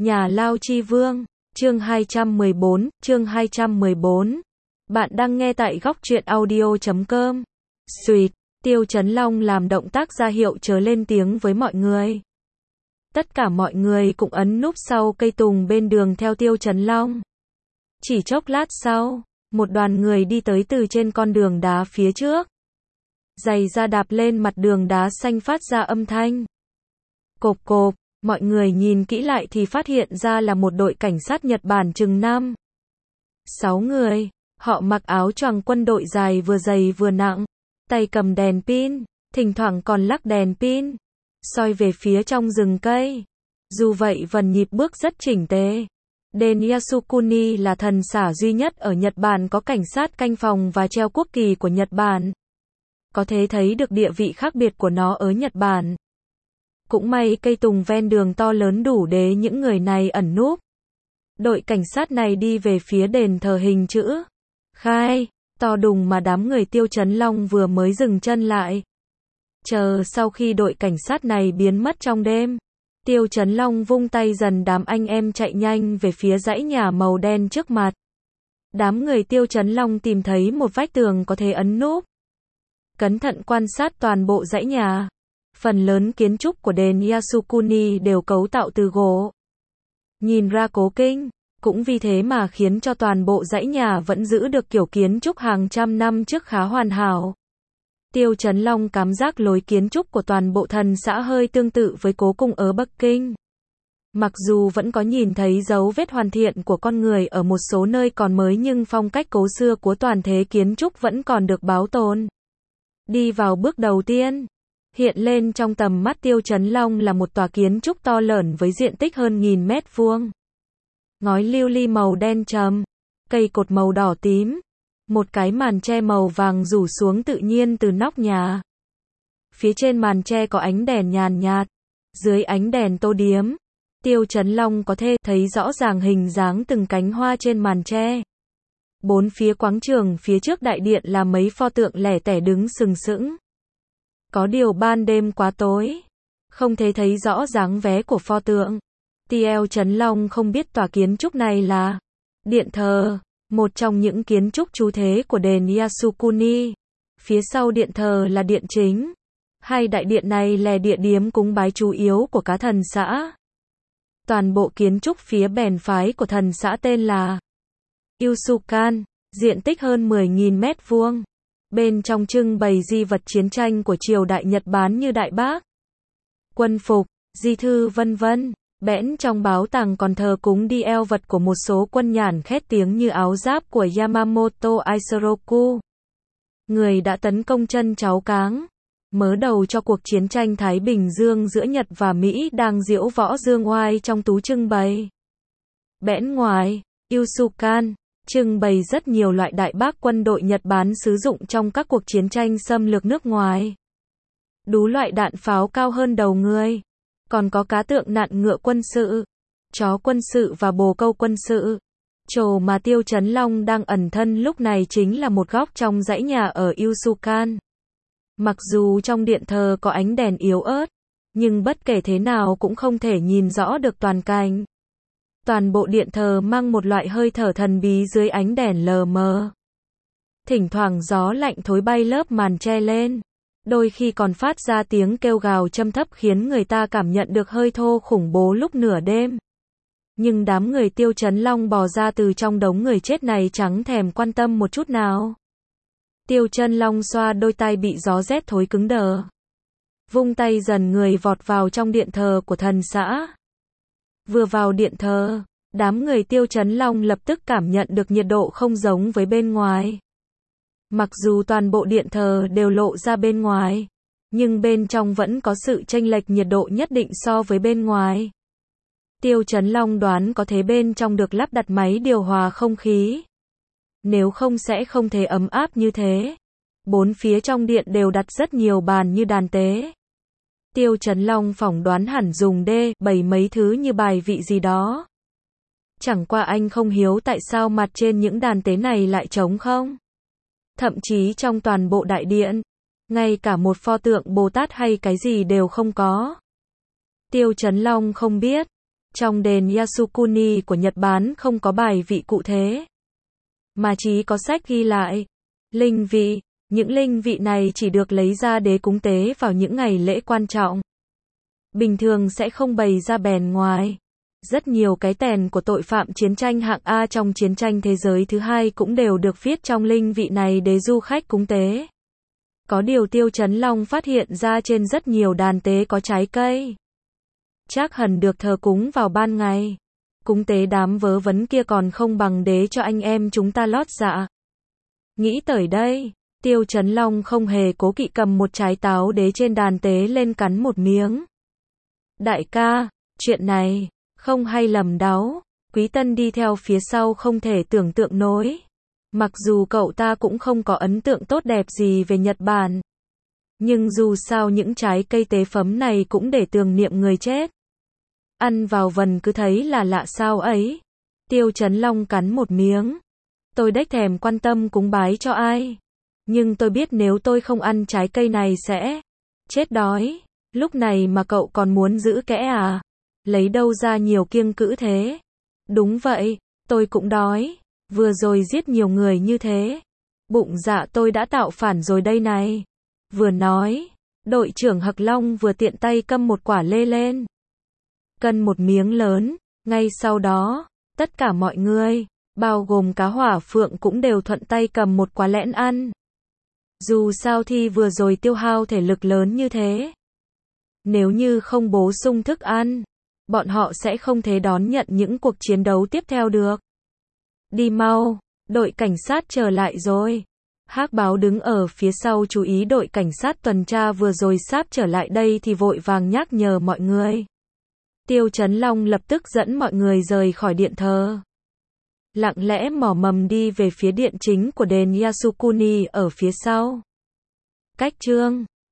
Nhà Lao Chi Vương, chương 214. Bạn đang nghe tại góc truyện audio.com. Xuyệt, Tiêu Chấn Long làm động tác ra hiệu chớ lên tiếng với mọi người. Tất cả mọi người cũng ấn núp sau cây tùng bên đường theo Tiêu Chấn Long. Chỉ chốc lát sau, một đoàn người đi tới từ trên con đường đá phía trước. Giày da đạp lên mặt đường đá xanh phát ra âm thanh. Cộp cộp, mọi người nhìn kỹ lại thì phát hiện ra là một đội cảnh sát Nhật Bản chừng 5-6 người. Họ mặc áo choàng quân đội dài vừa dày vừa nặng, tay cầm đèn pin, thỉnh thoảng còn lắc đèn pin, soi về phía trong rừng cây. Dù vậy vần nhịp bước rất chỉnh tề. Đền Yasukuni là thần xã duy nhất ở Nhật Bản có cảnh sát canh phòng và treo quốc kỳ của Nhật Bản. Có thể thấy được địa vị khác biệt của nó ở Nhật Bản. Cũng may cây tùng ven đường to lớn đủ để những người này ẩn núp. Đội cảnh sát này đi về phía đền thờ hình chữ khai, to đùng mà đám người Tiêu Chấn Long vừa mới dừng chân lại. Chờ sau khi đội cảnh sát này biến mất trong đêm, Tiêu Chấn Long vung tay dần đám anh em chạy nhanh về phía dãy nhà màu đen trước mặt. Đám người Tiêu Chấn Long tìm thấy một vách tường có thể ẩn núp. Cẩn thận quan sát toàn bộ dãy nhà. Phần lớn kiến trúc của đền Yasukuni đều cấu tạo từ gỗ. Nhìn ra cố kinh, cũng vì thế mà khiến cho toàn bộ dãy nhà vẫn giữ được kiểu kiến trúc hàng trăm năm trước khá hoàn hảo. Tiêu Chấn Long cảm giác lối kiến trúc của toàn bộ thần xã hơi tương tự với cố cung ở Bắc Kinh. Mặc dù vẫn có nhìn thấy dấu vết hoàn thiện của con người ở một số nơi còn mới nhưng phong cách cố xưa của toàn thể kiến trúc vẫn còn được bảo tồn. Đi vào bước đầu tiên, hiện lên trong tầm mắt Tiêu Chấn Long là một tòa kiến trúc to lớn với diện tích hơn 1000 mét vuông. Ngói lưu ly màu đen trầm, cây cột màu đỏ tím, một cái màn che màu vàng rủ xuống tự nhiên từ nóc nhà. Phía trên màn che có ánh đèn nhàn nhạt, dưới ánh đèn tô điếm, Tiêu Chấn Long có thể thấy rõ ràng hình dáng từng cánh hoa trên màn che. Bốn phía quảng trường phía trước đại điện là mấy pho tượng lẻ tẻ đứng sừng sững. Có điều ban đêm quá tối, không thể thấy rõ dáng vẻ của pho tượng. Tiêu Chấn Long không biết tòa kiến trúc này là điện thờ, một trong những kiến trúc trú thế của đền Yasukuni. Phía sau điện thờ là điện chính. Hai đại điện này là địa điểm cúng bái chủ yếu của các thần xã. Toàn bộ kiến trúc phía bèn phái của thần xã tên là Yusukan, diện tích hơn 10.000 mét vuông. Bên trong trưng bày di vật chiến tranh của triều đại Nhật Bản như đại bác, quân phục, di thư vân vân. Bẽn trong báo tàng còn thờ cúng đi eo vật của một số quân nhàn khét tiếng như áo giáp của Yamamoto Isoroku, người đã tấn công chân cháu Cáng, mở đầu cho cuộc chiến tranh Thái Bình Dương giữa Nhật và Mỹ đang diễu võ dương oai trong tú trưng bày. Bẽn ngoài Yusukan trưng bày rất nhiều loại đại bác quân đội Nhật Bản sử dụng trong các cuộc chiến tranh xâm lược nước ngoài. Đủ loại đạn pháo cao hơn đầu người. Còn có cá tượng nặn ngựa quân sự, chó quân sự và bồ câu quân sự. Chỗ mà Tiêu Chấn Long đang ẩn thân lúc này chính là một góc trong dãy nhà ở Yusukan. Mặc dù trong điện thờ có ánh đèn yếu ớt, nhưng bất kể thế nào cũng không thể nhìn rõ được toàn cảnh. Toàn bộ điện thờ mang một loại hơi thở thần bí dưới ánh đèn lờ mờ. Thỉnh thoảng gió lạnh thối bay lớp màn che lên. Đôi khi còn phát ra tiếng kêu gào trầm thấp khiến người ta cảm nhận được hơi thô khủng bố lúc nửa đêm. Nhưng đám người Tiêu Chấn Long bò ra từ trong đống người chết này chẳng thèm quan tâm một chút nào. Tiêu Chấn Long xoa đôi tay bị gió rét thối cứng đờ. Vung tay dần người vọt vào trong điện thờ của thần xã. Vừa vào điện thờ, đám người Tiêu Chấn Long lập tức cảm nhận được nhiệt độ không giống với bên ngoài. Mặc dù toàn bộ điện thờ đều lộ ra bên ngoài, nhưng bên trong vẫn có sự chênh lệch nhiệt độ nhất định so với bên ngoài. Tiêu Chấn Long đoán có thể bên trong được lắp đặt máy điều hòa không khí. Nếu không sẽ không thể ấm áp như thế. Bốn phía trong điện đều đặt rất nhiều bàn như đàn tế. Tiêu Chấn Long phỏng đoán hẳn dùng bày mấy thứ như bài vị gì đó. Chẳng qua anh không hiểu tại sao mặt trên những đàn tế này lại trống không. Thậm chí trong toàn bộ đại điện, ngay cả một pho tượng Bồ Tát hay cái gì đều không có. Tiêu Chấn Long không biết, Trong đền Yasukuni của Nhật Bản không có bài vị cụ thể, mà chỉ có sách ghi lại linh vị. Những linh vị này chỉ được lấy ra để cúng tế vào những ngày lễ quan trọng. Bình thường sẽ không bày ra bền ngoài. Rất nhiều cái tèn của tội phạm chiến tranh hạng A trong chiến tranh thế giới thứ hai cũng đều được viết trong linh vị này để du khách cúng tế. Có điều Tiêu Chấn Long phát hiện ra trên rất nhiều đàn tế có trái cây. Chắc hẳn được thờ cúng vào ban ngày. Cúng tế đám vớ vẩn kia còn không bằng đế cho anh em chúng ta lót dạ. Nghĩ tới đây, Tiêu Chấn Long không hề cố kỵ cầm một trái táo đế trên đàn tế lên cắn một miếng. Đại ca, chuyện này không hay lầm đáo. Quý Tân đi theo phía sau không thể tưởng tượng nổi. Mặc dù cậu ta cũng không có ấn tượng tốt đẹp gì về Nhật Bản, nhưng dù sao những trái cây tế phẩm này cũng để tưởng niệm người chết. Ăn vào vần cứ thấy là lạ sao ấy. Tiêu Chấn Long cắn một miếng. Tôi đếch thèm quan tâm cúng bái cho ai. Nhưng tôi biết nếu tôi không ăn trái cây này sẽ chết đói. Lúc này mà cậu còn muốn giữ kẽ à? Lấy đâu ra nhiều kiêng cữ thế? Đúng vậy, tôi cũng đói. Vừa rồi giết nhiều người như thế. Bụng dạ tôi đã tạo phản rồi đây này. Vừa nói, đội trưởng Hạc Long vừa tiện tay câm một quả lê lên. Cân một miếng lớn. Ngay sau đó, tất cả mọi người, bao gồm cá hỏa phượng cũng đều thuận tay cầm một quả lẽn ăn. Dù sao thì vừa rồi tiêu hao thể lực lớn như thế. Nếu như không bổ sung thức ăn, bọn họ sẽ không thể đón nhận những cuộc chiến đấu tiếp theo được. Đi mau, đội cảnh sát trở lại rồi. Hắc Báo đứng ở phía sau chú ý đội cảnh sát tuần tra vừa rồi sắp trở lại đây thì vội vàng nhắc nhở mọi người. Tiêu Chấn Long lập tức dẫn mọi người rời khỏi điện thờ. Lặng lẽ mò mầm đi về phía điện chính của đền Yasukuni ở phía sau. Cách chương